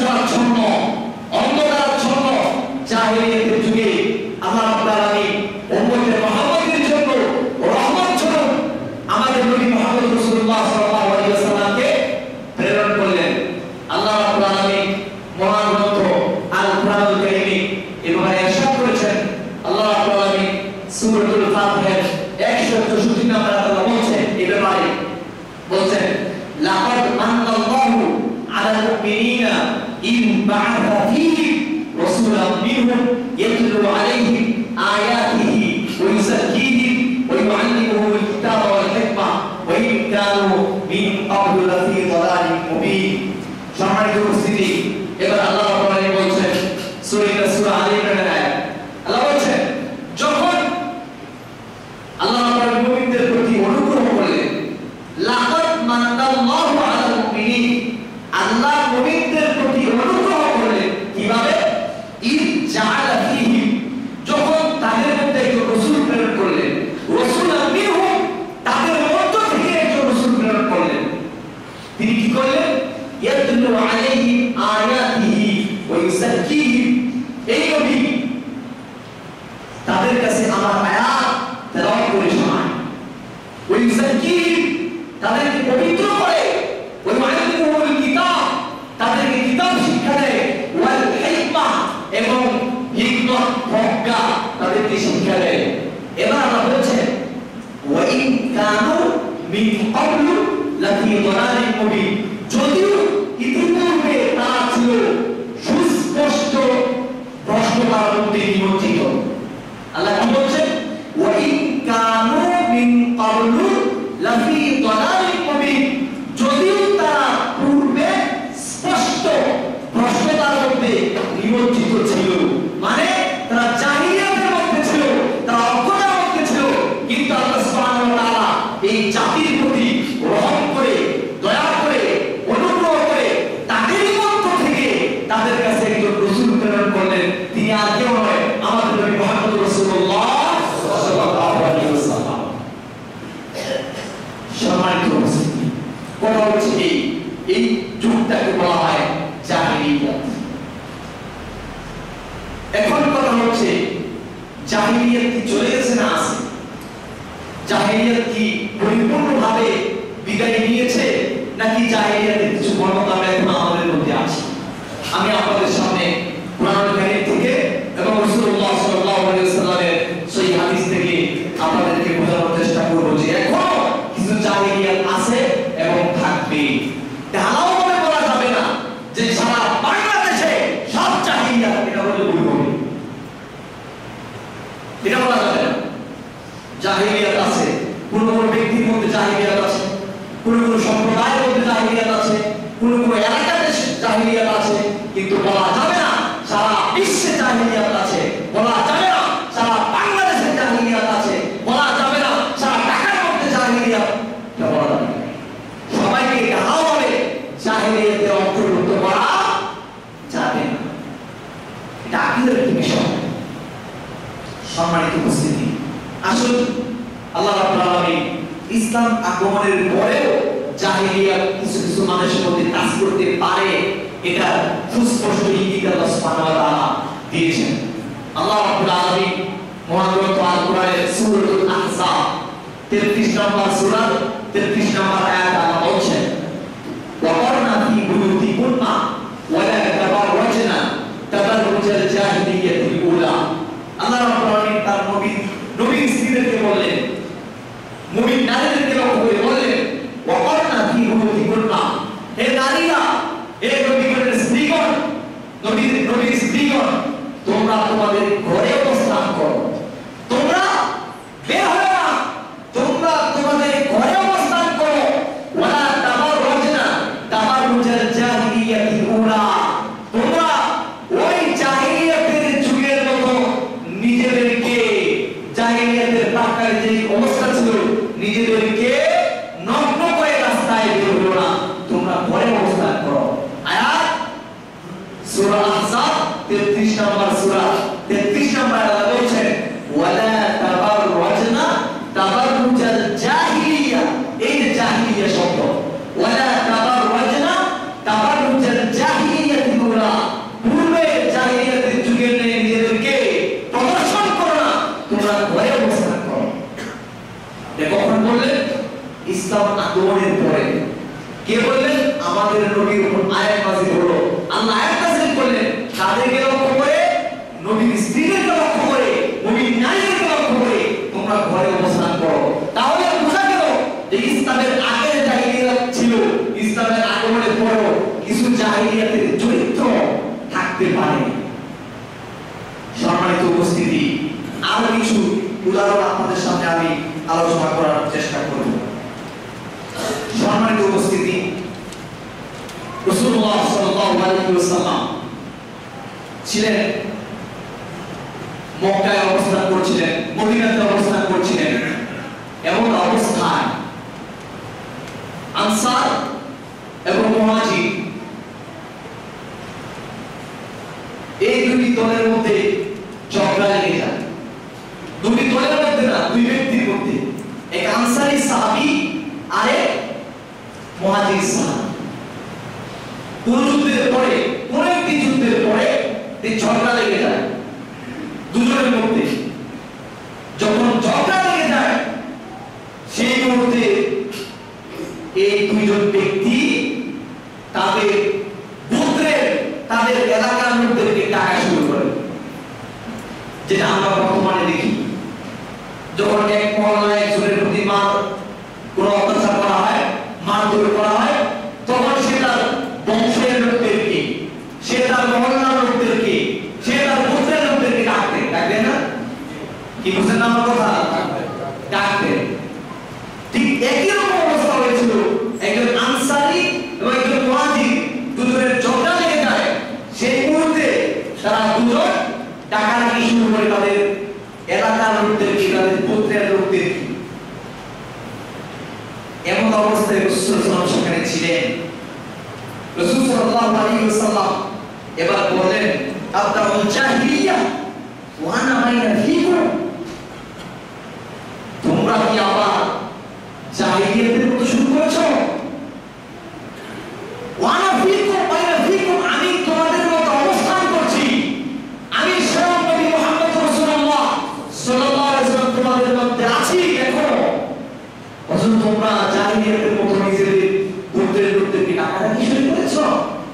অন্ধকারাচ্ছন্ন অন্ধকারাচ্ছন্ন জাহেলিয়াতের যুগে আল্লাহ রাব্বুল আলামিন উম্মতে মুহাম্মাদের জন্য রহমত স্বরূপ আমাদের নবী মুহাম্মদ রাসূলুল্লাহ সাল্লাল্লাহু আলাইহি ওয়াসাল্লামকে প্রেরণ করলেন। আল্লাহ রাব্বুল আলামিন মহান গ্রন্থ আল কুরআনুল কারীমে এভাবে ইরশাদ করেছেন। আল্লাহ রাব্বুল আলামিন সূরাতুল ফাতিহার 164 নম্বর আয়াতে বলছেন, এই ব্যাপারে বলছেন, লাকাদ মান্নাল্লাহু আলাল মুমিনিনা ইন বা'আথা ফীহিম রাসূলাম মিনহুম ইয়াতলু আলাইহিম আয়াতিহি ওয়া ইউযাক্কিহিম ওয়া ইউআল্লিমুহুমুল কিতাবা ওয়াল হিকমা ওয়া ইন কানু মিন ক্বাবলু লাফী দালালিন মুবিন। সম্মানিত উপস্থিতি, এবার আল্লাহ রাব্বুল আলামিন বলছেন সূরা আলে ইমরানের আয়াত, আল্লাহ বলছেন, যখন আল্লাহ রাব্বুল আলামিন মুমিনদের প্রতি অনুগ্রহ করলেন, লাকাদ মান্নাল্লাহু আলাল মুমিনিন, আল্লাহ মুমিনদের প্রতি অনুগ্রহ করলেন কিভাবে? ইন জাআলা ফীহিম, যখন তাদের মধ্যে একজন রাসূল প্রেরণ করলেন, রাসূলাম মিনহুম, তাদের মধ্য থেকে একজন রাসূল প্রেরণ করলেন। তিনি কি করলেন? ইয়াতলু আলাইহিম আয়াতিহি ওয়া ইউযাক্কিহিম, এই নবী তাদের কাছে আমার আয়াত তেলাওয়াত করে শোনায়, ওয়া ইউযাক্কিহিম, তাদেরকে পবিত্র করে, ওয়া ইউআল্লিমুহুমুল কিতাব, তাদেরকে কিতাব শিক্ষা দেয়, ওয়াল হিকমা, এবং হিকমত প্রজ্ঞা তাদেরকে শিক্ষা দেয়। এবার আল্লাহ বলছেন, ওয়া ইন কানু মিন ক্বাবলু লাফী দালালিন মুবিন, যদিও ইতিপূর্বে তারা ছিল সুস্পষ্ট ভ্রষ্টতার মধ্যে নিমজ্জিত। আল্লাহ কি বলছেন? ওয়া ইন কানু মিন ক্বাবলু লাফী দালালিন মুবিন, যদিও তারা পূর্বে স্পষ্ট ভ্রষ্টতার মধ্যে নিমজ্জিত ছিল, মানে তারা জাহিলিয়াতের মধ্যে ছিল, তারা অজ্ঞতার মধ্যে ছিল, কিন্তু আল্লাহ সুবহানাহু ওয়া তাআলা এই জাতির প্রতি রহম করে, দয়া করে, অনুগ্রহ করে তাদেরই মধ্য থেকে তাদের কাছে একজন রাসূল প্রেরণ করলেন। তিনি আর কেউ নয়, আমাদের নবী মুহাম্মদ রাসূলুল্লাহ সাল্লাল্লাহু আলাইহি ওয়াসাল্লাম। সম্মানিত উপস্থিতি, কথা হচ্ছে এই যুগটাকে বলা হয় জাহিলিয়াত। এখন কথা হচ্ছে জাহিলিয়াত কি চলে গেছে না আছে? জাহিলিয়াত কি পরিপূর্ণভাবে বিদায় নিয়েছে, নাকি জাহিলিয়াতের কিছু মর্মদাম এখন আমাদের মধ্যে আছে? আমি আপনাদের সামনে কুরআনুল কারীম থেকে এবং রাসূলুল্লাহ সাল্লাল্লাহু আলাইহি ওয়াসাল্লামের সহিহ হাদিস থেকে আপনাদেরকে বোঝানোর চেষ্টা করব যে এখনো কিছু জাহিলিয়াত আছে এবং থাকবে। ঢালাও ভাবে বলা যাবে না যে সারা বাংলাদেশে সব জাহিলিয়াত, এটা বলে ভুল হবে, এটা বলা যাবে না। জাহিলিয়াত আছে, কোন কোন ব্যক্তির মধ্যে জাহিলিয়াত আছে, কোন কোন সম্প্রদায়ের মধ্যে জাহিলিয়াত আছে, কোন কোন এলাকাতে জাহিলিয়াত আছে, কিন্তু বলা যাবে না সারা বিশ্বে জাহিলিয়াত আছে, বলা যাবে না সারা বাংলাদেশে জাহিলিয়াত আছে, বলা যাবে না সারা ঢাকার মধ্যে জাহিলিয়াত, এটা বলা যাবে না। সবাইকে ঢালাওভাবে জাহিলিয়াতে অন্তর্ভুক্ত করা যাবে না, এটা আকীদার একটি বিষয়। সম্মানিত উপস্থিতি, আসলে আল্লাহ রাব্বুল আলামিন ইসলাম আগমনের পরেও জাহিলিয়াত কিছু কিছু মানুষের মধ্যে কাজ করতে পারে, এটা সুস্পষ্ট ইঙ্গিত আল্লাহ সুবহানাহু ওয়া তাআলা দিয়েছেন। আল্লাহ রাব্বুল আলামিন মহান গ্রন্থ আল কোরআনের সূরাতুল আহজাব 33 নম্বর সূরা 33 নম্বর আয়াত আল্লাহ বলছেন, ওয়াকারনা ফী বুয়ুতিকুন্না ওয়া লা তাবাররাজনা তাবাররুজাল জাহিলিয়াতিল উলা। আল্লাহ রাব্বুল আলামিন তার নবীর স্ত্রীদেরকে বললেন, মুমিন নারীদেরকে লক্ষ্য করে বললেন, ওয়াকারনা ফী বুয়ুতিকুন্না, হে নারীরা, হে নবীগণের স্ত্রীগণ, নবীর স্ত্রীগণ, তোমরা তোমাদের ঘরে অবস্থান করো, তোমরা বের হও না, তোমরা তোমাদের ঘরে অবস্থান করো, ওয়ালা তাবাররাজনা তাবাররুজাল জাহিলিয়াতিল উলা, তোমরা ওই জাহিলিয়াতের যুগের মতো নিজেদেরকে, জাহিলিয়াতের প্রাক্কালে যে অবস্থা ছিল, নিজেদেরকে নগ্ন করে রাস্তায় বের হও না, তোমরা ঘরে অবস্থান করো। আয়াত সূরা আহজাব 33 নম্বর সূরা 33 নম্বর আয়াত বলছেন, ওয়ালা তাবাররাজনা তাবাররুজাল জাহিলিয়া, এই যে জাহিলিয়া শব্দ, ওয়ালা তাবাররাজনা তাবাররুজাল জাহিলিয়াতিল উলা, তোমাদের নবীর উপর আয়াত নাযিল হলো। আল্লাহ আয়াত নাযিল করলেন তাদেরকে লক্ষ্য করে, নবীর স্ত্রীদেরকে লক্ষ্য করে, নবীর নারীদেরকে লক্ষ্য করে তোমরা ঘরে অবস্থান করো। তাহলে বোঝা গেল যে ইসলামের আগের জাহিলিয়াত ছিল, ইসলামের আগমনের পরেও কিছু জাহিলিয়াতের চরিত্র থাকতে পারে। সম্মানিত উপস্থিতি, আরো কিছু উদাহরণ আপনাদের সামনে আমি আলোচনা করার চেষ্টা করব। সম্মানিত উপস্থিতি, রাসূলুল্লাহ সাল্লাল্লাহু আলাইহি ওয়াসাল্লাম ছিলেন মক্কায় অবস্থান করছিলেন, মদিনাতে অবস্থান করছিলেন। এমন অবস্থায় আনসার এবং মুহাজির এই দুটি দলের মধ্যে ঝগড়া লেগে যায়। দুটি দলের মধ্যে না, দুই ব্যক্তির মধ্যে, এক আনসারী সাহাবী আর এক মুহাজির সাহাবী। কোন যুদ্ধের পরে, কোন একটি যুদ্ধের পরে এই ঝগড়া লেগে যায় দুজনের মধ্যে। যখন ঝগড়া লেগে যায় সেই মুহূর্তে এই দুইজন ব্যক্তি তাদের গোত্রের, তাদের এলাকার লোকদেরকে ডাকা শুরু করে, যেটা আমরা বর্তমানে দেখি। যখন এক মহল্লায় একজনের প্রতি কোনো অত্যাচার করা হয়, মারধর করা হয়, তখন সে তার বংশের লোকদেরকে, সে তার মহল্লার লোকদেরকে, সে তার গোত্রের লোকদেরকে ডাকবে না? কি বুঝছেন না আমার কথা? ডাকবে। ঠিক একই রকম অবস্থা হয়েছিল। একজন আনসারী এবং একজন মুহাজির দুজনের ঝগড়া লেগে যায়। সেই মুহূর্তে তারা দুজন ডাকাডাকি শুরু করে তাদের এলাকার লোকদেরকে, তাদের গোত্রের লোকদেরকে। এমন অবস্থায় রাসূল সাল্লাল্লাহু আলাইহি ওয়াসাল্লাম সেখানে ছিলেন। রাসূল সাল্লাল্লাহু আলাইহি ওয়াসাল্লাম এবার বলেন, আবদাউল জাহিলিয়া ওয়া আনা বাইনা ফীকুম, তোমরা কি আবার জাহিলিয়াতের মতো শুরু করেছো? ওয়া আনা ফীকুম বাইনা ফীকুম, আমি তোমাদের মতো অবস্থান করছি। আমি স্বয়ং নবী মুহাম্মদ রাসূলুল্লাহ সাল্লাল্লাহু আলাইহি ওয়াসাল্লাম তোমাদের মধ্যে আছি। দেখো, অথচ তোমরা জাহিলিয়াতের মতো নিজেদের গোত্রের লোকদেরকে ডাকাডাকি শুরু করেছো।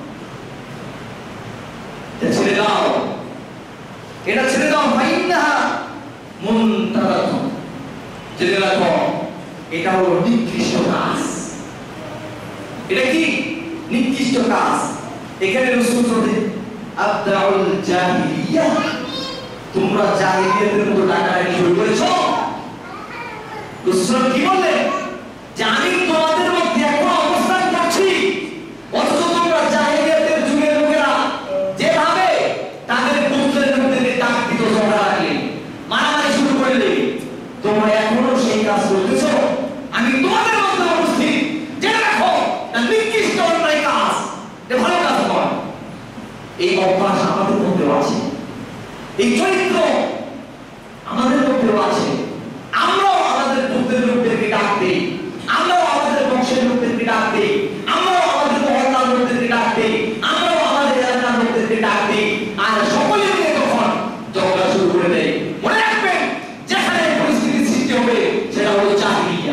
ছেড়ে দাও, এটা ছেড়ে দাও। ফাইন্নাহা মুনতারাতুন, জেনে রাখো এটা হলো নিকৃষ্ট কাজ। এটা কি নিকৃষ্ট কাজ? এখানে রাসূল বলেন আবদাউল জাহিলিয়া, তোমরা জাহিলিয়াতের মতো ডাকাডাকি শুরু করেছো। রাসূল কি বললেন? যে আমি তোমাদের মধ্যে এখন অবস্থান করছি, অথচ তোমরা জাহিলিয়াতের যুগের লোকেরা যেভাবে তাদের গোত্রের লোকদেরকে ডাক দিত, ঝগড়া লাগলে, মারামারি শুরু করলে, তোমরা এখনো সেই কাজ করতেছো। আমি তোমাদের মধ্যে উপস্থিত, জেনে রাখো এটা নিকৃষ্ট অন্যায় কাজ, এটা ভালো কাজ নয়। এই অভ্যাস আমাদের মধ্যেও আছে, এই চরিত্র আমাদের মধ্যেও আছে। আমরাও আমাদের গোত্রের লোকদেরকে ডাক দিই, আমরাও আমাদের বংশের লোকদেরকে ডাক দিই, আমরাও আমাদের মহল্লার লোকদেরকে ডাক দিই, আমরাও আমাদের এলাকার লোকদেরকে ডাক দিই, আর সকলে মিলে তখন ঝগড়া শুরু করে দেয়। মনে রাখবেন, যেখানে পরিস্থিতি সৃষ্টি হবে সেটা হলো জাহিলিয়া।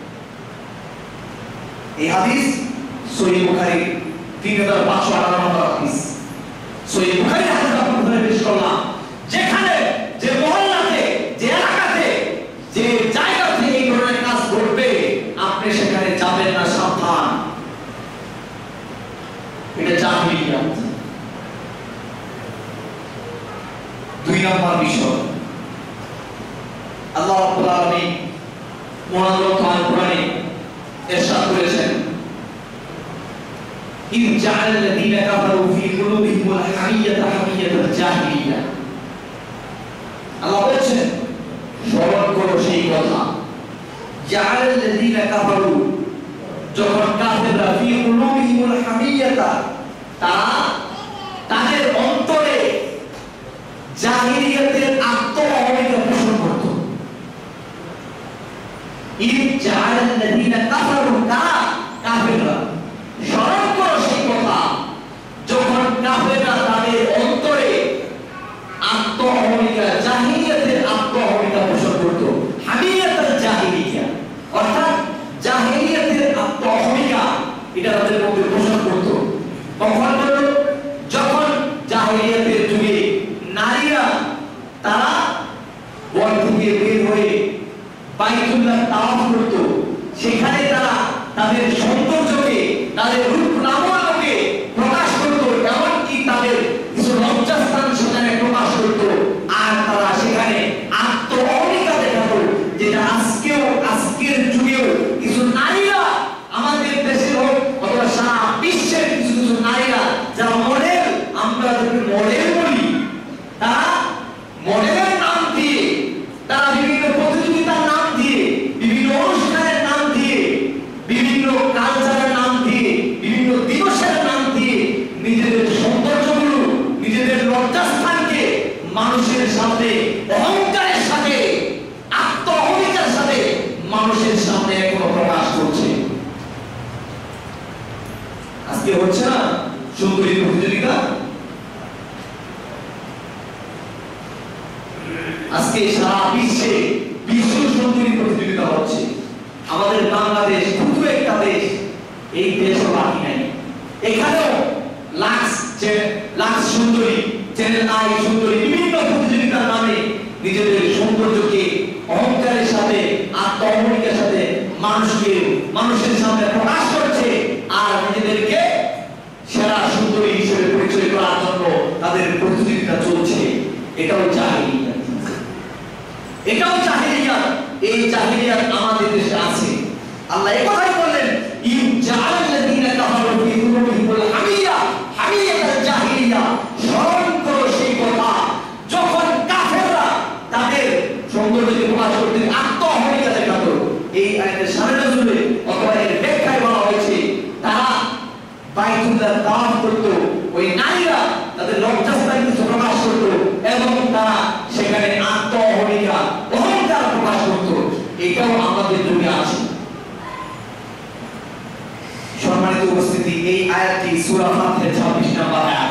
এই হাদিস সহিহ বুখারী 3558 নম্বর হাদিস। সহিহ বুখারী হাদিস আপনাদের পেশ করলাম। যেখানে, যে মহল্লাতে, যে এলাকাতে, যে জায়গাতে এই ধরনের কাজ ঘটবে, আপনি সেখানে যাবেন না, সাবধান। এটা জাহিলিয়াত। দুই নম্বর বিষয়, আল্লাহ রাব্বুল আলামিন মহান আল কোরআনে ইরশাদ করেছেন, ইন জাআলাল্লাযীনা কাফারু ফী কুলুবিহিমুল হামিয়াতা হামিয়াতাল জাহিলিয়া। আল্লাহ বলেছেন, স্মরণ করো সেই কথা, জাআলাল্লাযীনা কাফারু, যখন কাফেররা ফী কুলুবিহিমুল হামিয়াতা, তারা তাদের অন্তরে জাহিলিয়াতের আত্ম-অহমিকা পোষণ করত। ইন জাআলাল্লাযীনা কাফারু, কাফেররা, স্মরণ করো সেই কথা, যখন কাফেররা তাদের অন্তরে আত্ম-অহমিকা, জাহিলিয়াতের আত্ম-অহমিকা পোষণ করত। হামিয়াতুল জাহিলিয়া, অর্থাৎ জাহিলিয়াতের আত্ম-অহমিকা এটা তাদের মধ্যে পোষণ করত। কখন হলো? যখন জাহেলিয়াতের যুগে নারীরা তারা ঘর থেকে বের হয়ে বাইতুল্লাহ তাওয়াফ করত, সেখানে তারা তাদের সৌন্দর্যকে, তাদের রূপ লাবণ্যকে প্রকাশ করত, এমনকি তাদের কিছু লজ্জাস্থান সেখানে প্রকাশ করত, আর তারা সেখানে আত্মঅহমিকা দেখাতো, যেটা আজকের যুগেও কিছু নারীরা আমাদের দেশের হোক অথবা সারা বিশ্বের কিছু কিছু নারীরা যারা মডেল, আমরা যাদেরকে মডেল বলি, তারা মডেলের নাম দিয়ে, তারা বিভিন্ন প্রতিযোগিতার নাম দিয়ে, বিভিন্ন অনুষ্ঠানের নাম দিয়ে, বিভিন্ন কালচারের নাম দিয়ে, বিভিন্ন দিবসের নাম দিয়ে নিজেদের সৌন্দর্যগুলো, নিজেদের লজ্জাস্থানকে মানুষের সামনে অহংকারের সাথে, আত্মঅহমিকার সাথে মানুষের সামনে এখনো প্রকাশ করছে। আজকে হচ্ছে না সুন্দরী প্রতিযোগিতা? আজকে সারা বিশ্বে বিশ্ব সুন্দরী প্রতিযোগিতা হচ্ছে। আমাদের বাংলাদেশ শুধু একটা দেশ, এই দেশও বাকি নাই। এখানেও লাক্স সুন্দরী, চ্যানেল আই সুন্দরী বিভিন্ন প্রতিযোগিতার নামে নিজেদের সৌন্দর্যকে অহংকারের সাথে, আত্মঅহমিকার সাথে মানুষের সামনে প্রকাশ করছে, আর নিজেদেরকে সেরা সুন্দরী হিসেবে পরিচয় করার জন্য তাদের প্রতিযোগিতা চলছে। এটাও জাহেলিয়াত, এটাও জাহেলিয়াত। এই জাহেলিয়াত আমাদের দেশে আছে। আল্লাহ এই কথাই বললেন, ইন জাআলাল্লাযীনা কাফারু ফি কুলুবিহিমুল হামিয়াতাল জাহিলিয়া। স্মরণ করো সেই কথা যখন কাফেররা তাদের সৌন্দর্যকে প্রকাশ করতে আত্মঅহমিকা দেখাতো। এই আয়াতের সামনে নজরে অথবা এর ব্যাখ্যায় বলা হয়েছে, তারা বাইতুল্লাহ তাওয়াফ করত, ওই নারীরা তাদের লজ্জাস্থান কিছু প্রকাশ করত এবং তারা সেখানে আত্মঅহমিকা, অহংকার প্রকাশ করত। এটাও আমাদের যুগে আছে। সম্মানিত উপস্থিতি, এই আয়াতটি সূরা ফাতিহার 26 নম্বর আয়াত।